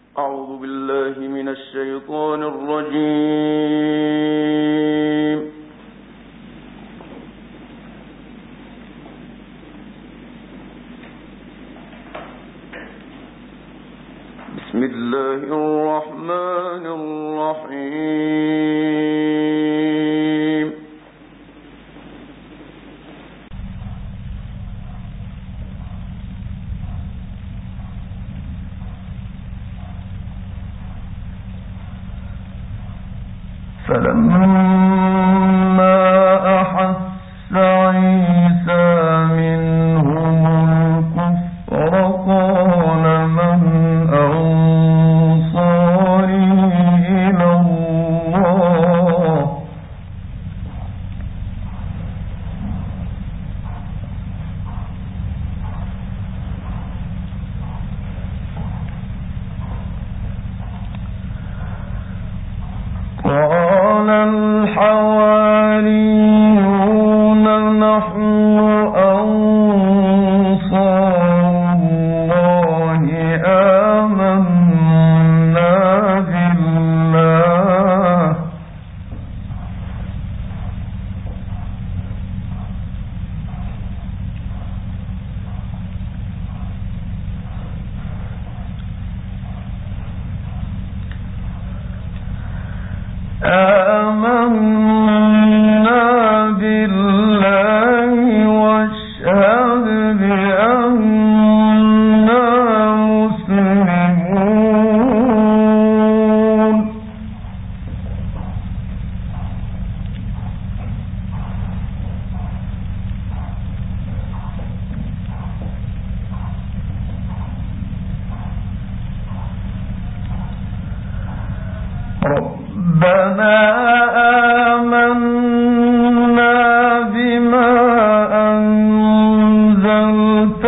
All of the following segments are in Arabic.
أعوذ بالله من الشيطان الرجيم. بسم الله الرحمن الرحيم. فلما أحس عيسى منهم الكفر قال من أنصاري إلى الله قال الحواريون نحن أنصار الله آمنا بالله واشهد بأننا مسلمون. ربنا آمنا بما أنزلت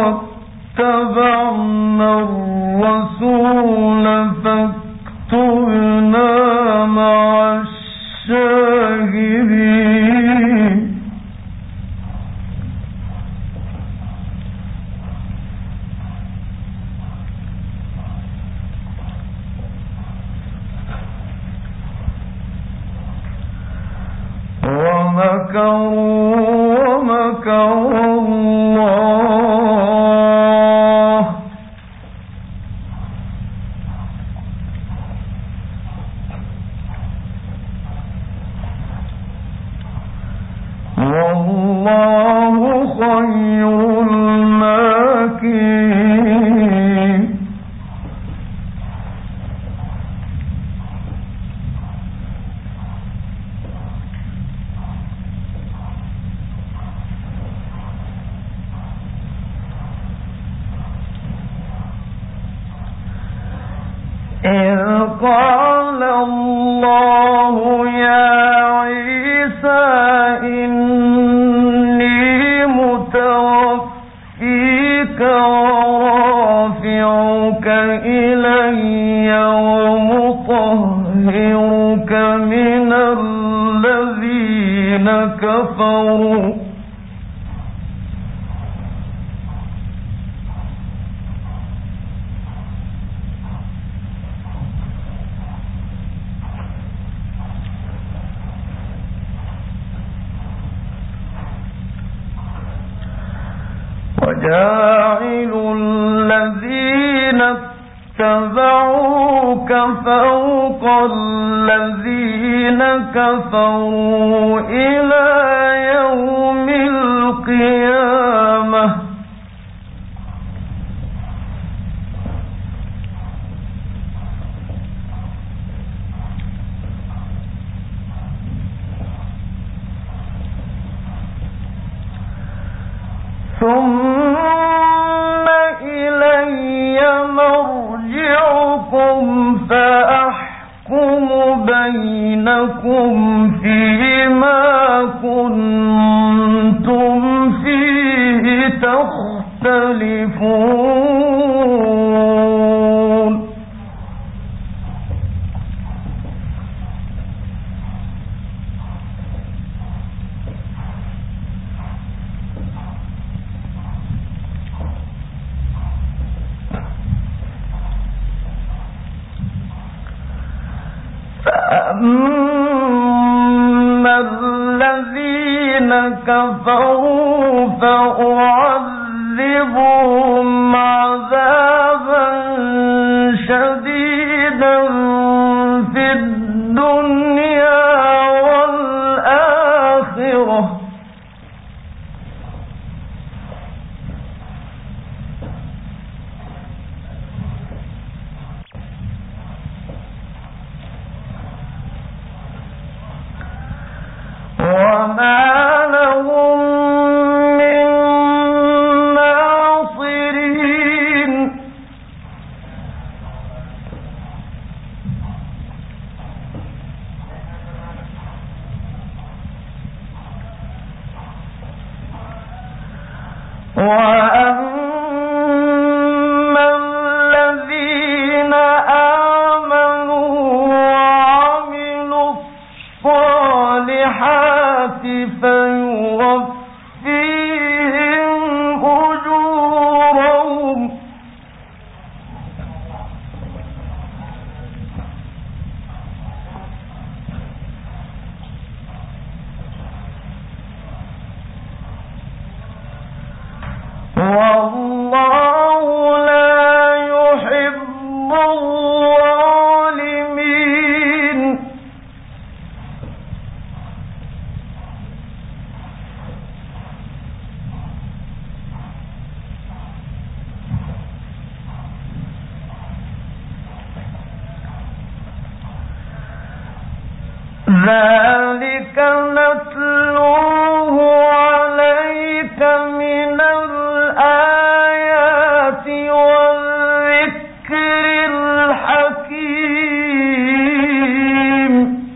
واتبعنا الرسول فاكتبنا مع الشاهدين. ومكر الله والله خير الماكرين. إذ قال الله يا عيسى إني متوفيك ورافعك إلي ومطهرك من الذين كفروا وجاعل الذين اتبعوك فوق الذين كفروا إلى يوم القيامة ثم إلي مرجعكم فأحكم بينكم فيما كنتم فيه تختلفون. فأما الذين كفروا فأعذبهم عذابا شديدا في الدنيا والآخرة وما لهم من ناصرين وأما الذين آمنوا وعملوا الصالحات فيوفيهم أجورهم والله لا يحب الظالمين ذلك نتلوه عليك من الآيات والذكر الحكيم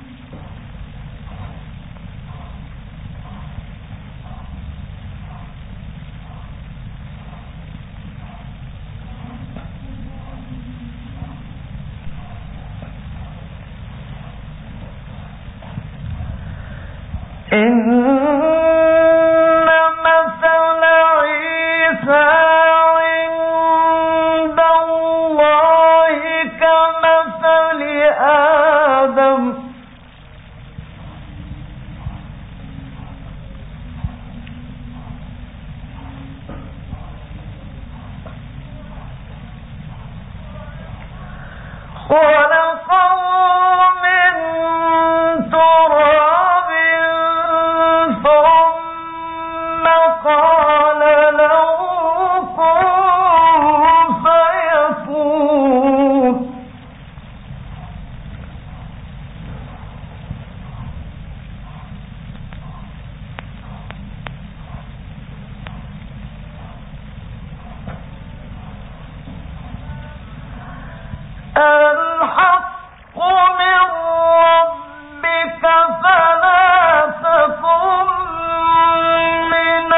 إن مثل عيسى عند الله كمثل آدم خلقه من تراب ثم قال له كن فيكون الحق من ربك فلا تكن من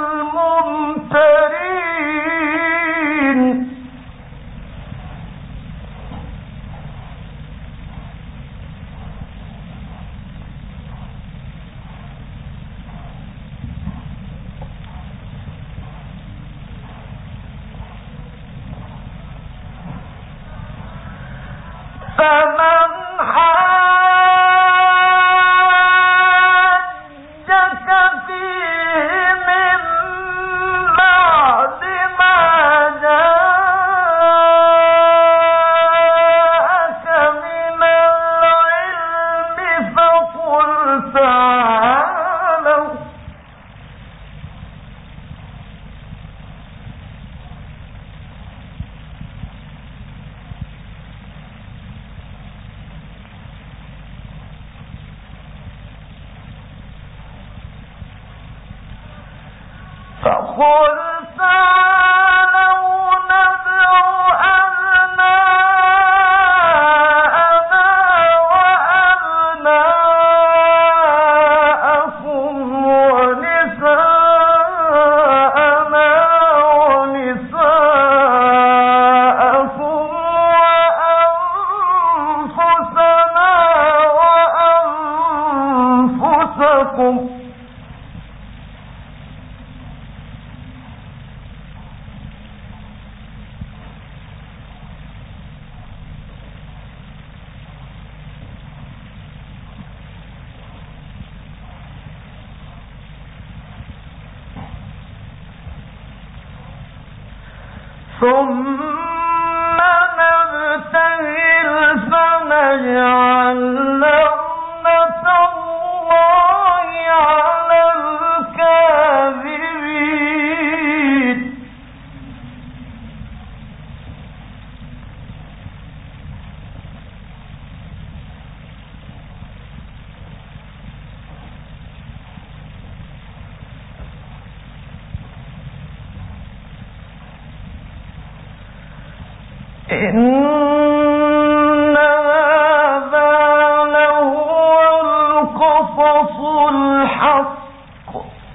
الممترين فمن حاجك فيه من بعد ما جاءك من العلم فقل تعالوا فقل تعالوا ندع أبناءنا وأبناءكم ونساءنا ونساءكم وأنفسنا وأنفسكم ثم نبتهل فنجعل لعنة الله على الكاذبين إن هذا لهو القصص الحق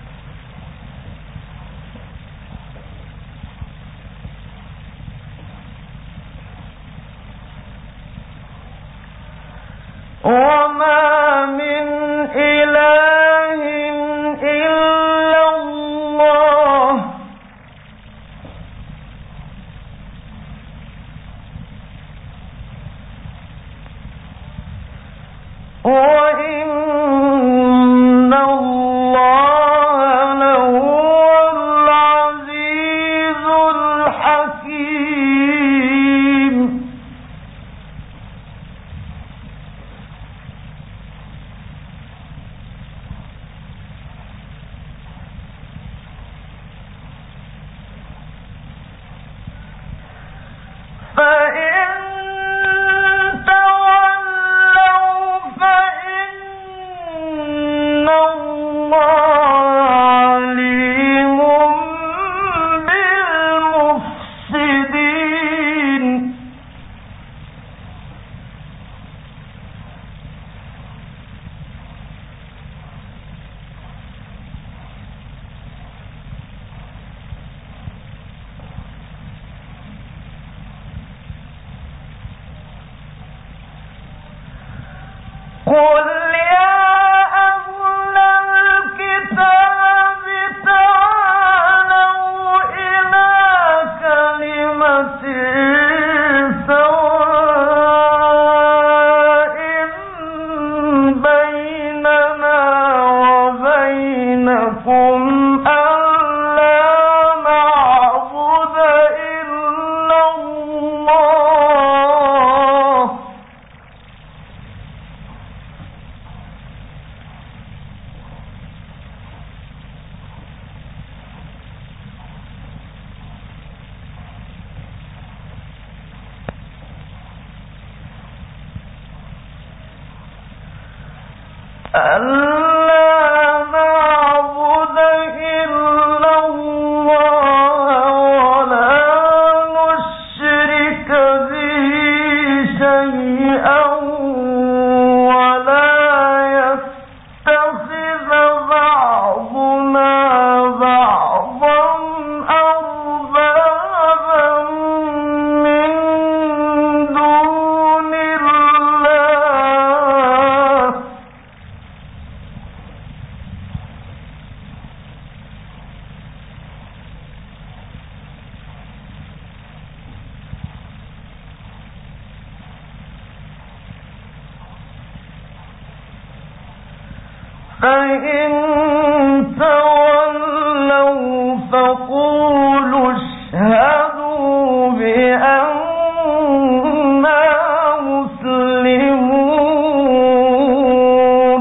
وما من إله إلا الله وإن الله لهو العزيز الحكيم فإن تولوا فإن الله عليم بالمفسدين قل يا أهل الكتاب تعالوا إلى كلمة سواء بيننا وبينكم ألا نعبد إلا الله ولا نشرك به شيئا ولا يتخذ بعضنا بعضا أربابا من دون الله فإن تولوا فقولوا اشهدوا بأننا مسلمون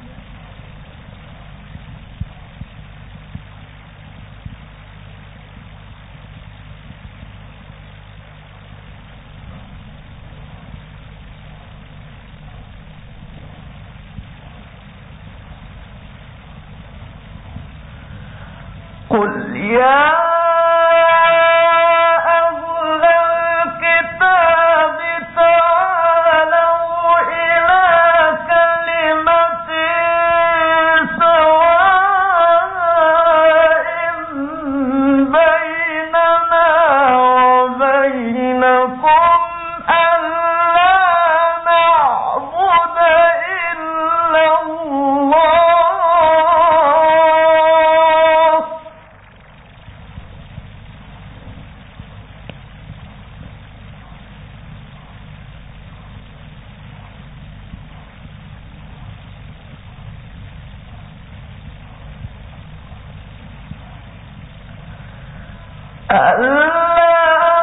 قل يا أهل الكتاب تعالوا إلى كلمة سواء بيننا وبينكم ألا نعبد إلا الله ألا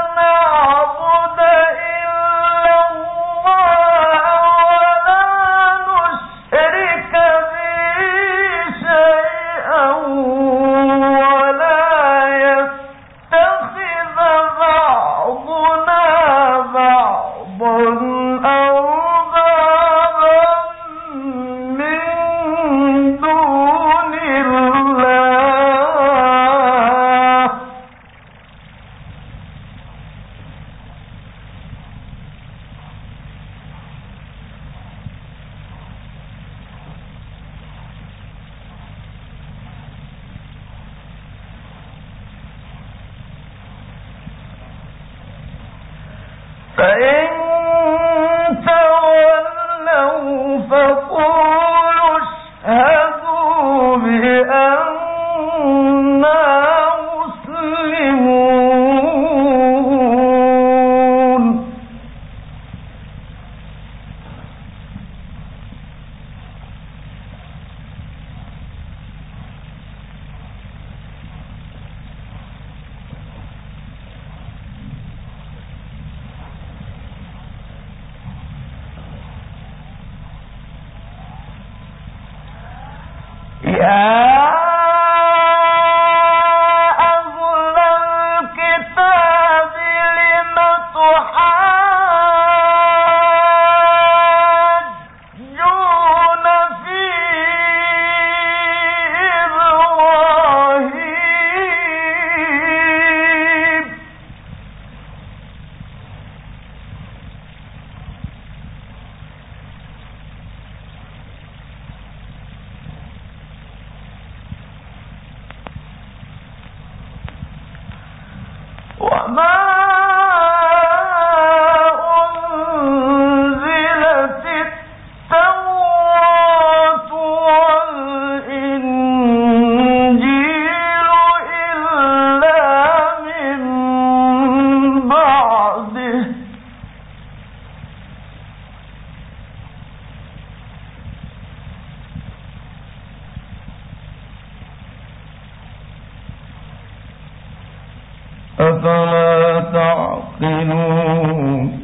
أفلا تعقلون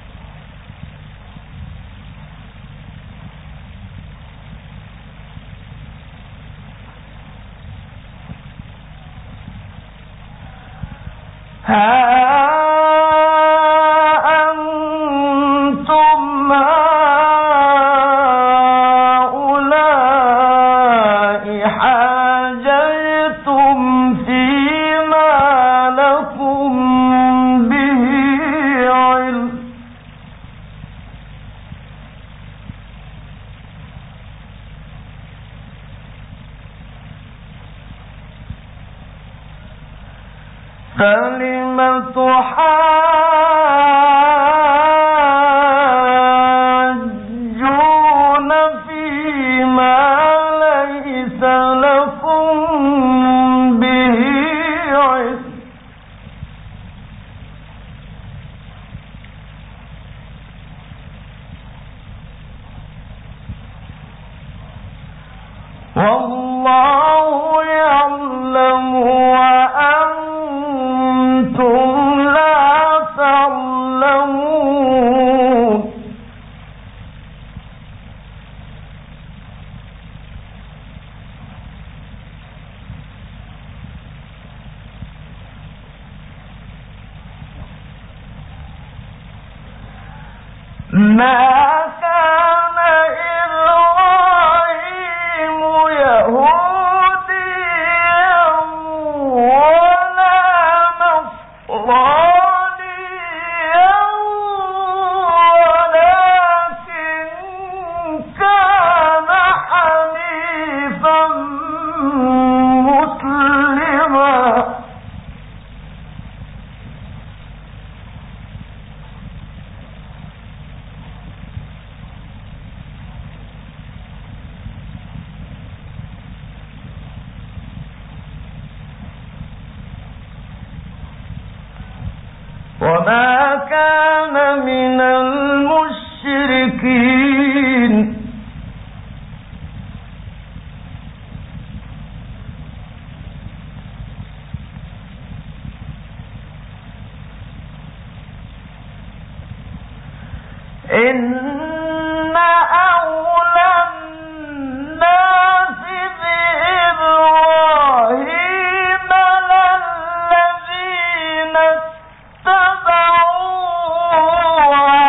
فلم تحاجون فيما ليس لكم به علم والله يعلم وأنتم لا تعلمون ما كان إبراهيم يهوديا ولا نصرانيا ولكن كان حنيفا مسلما وما كان من المشركين إن أولى الناس بإبراهيم للذين اتبعوه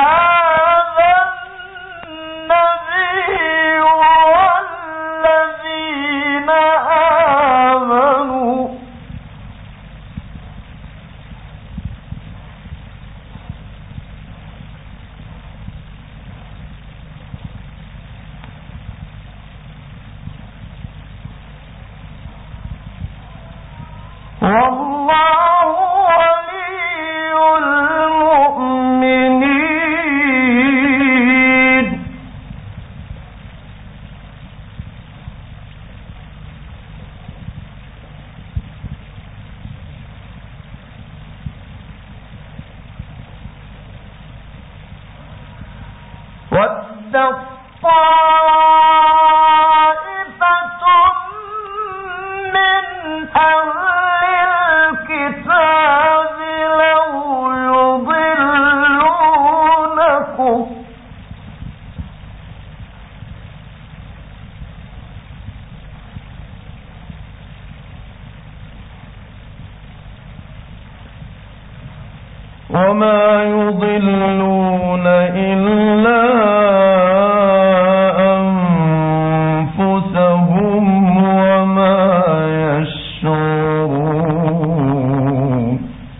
وما يضلون إلا أنفسهم وما يشعرون.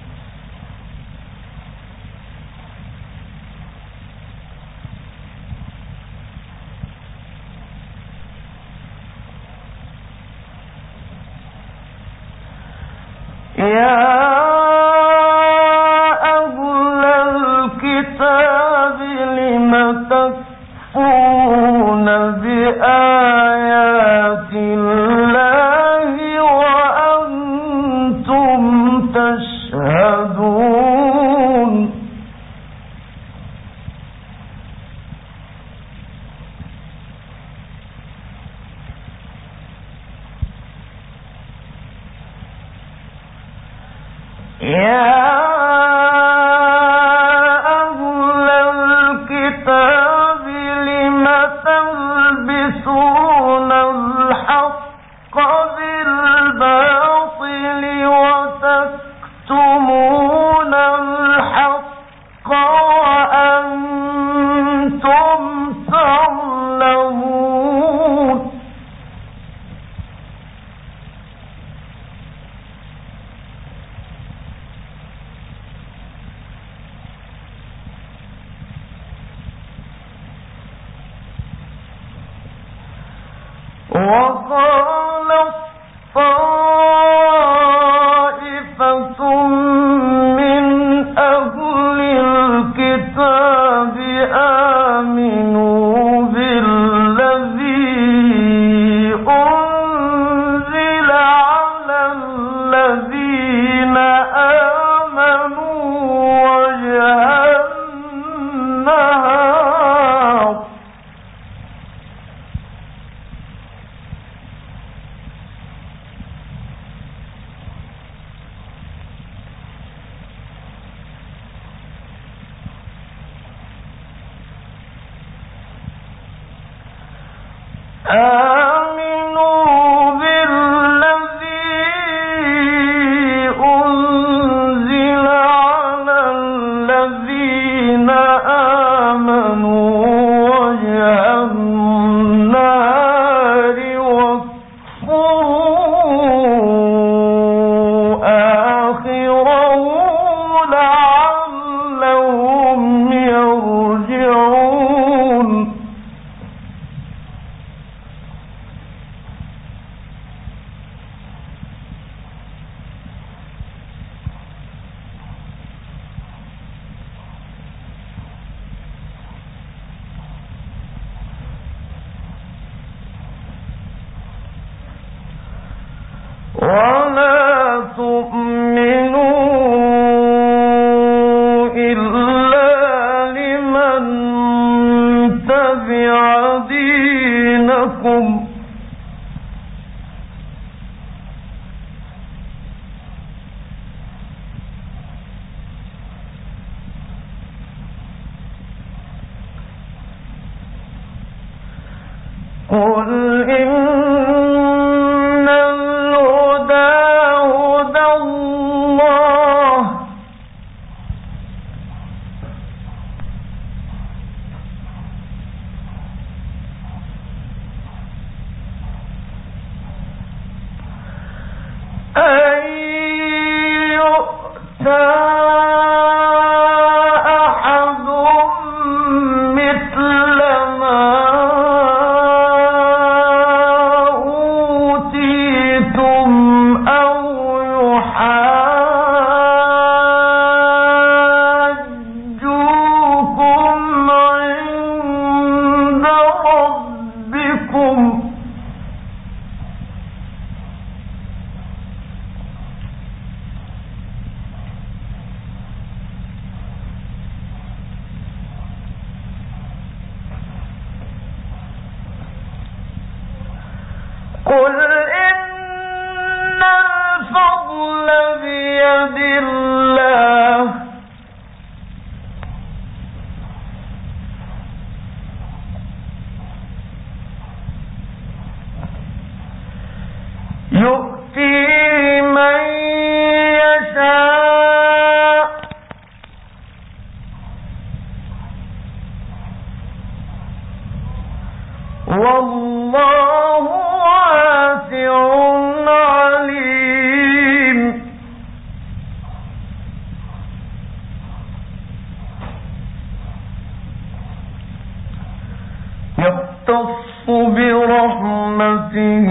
وقال طائفة من أهل الكتاب آمنوا بالذي أنزل على الذين آمنوا وجه النهار آمنوا بالذي أنزل على الذين آمنوا وجه النهار واكفروا آخره لعلهم يرجعون. ولا تؤمنوا إلا لمن تبع دينكم قل إن الهدى هدى الله أن يؤتى أحد مثل ما قل إن الفضل بيد الله يؤتيه من يشاء والله واسع عليم يختص برحمته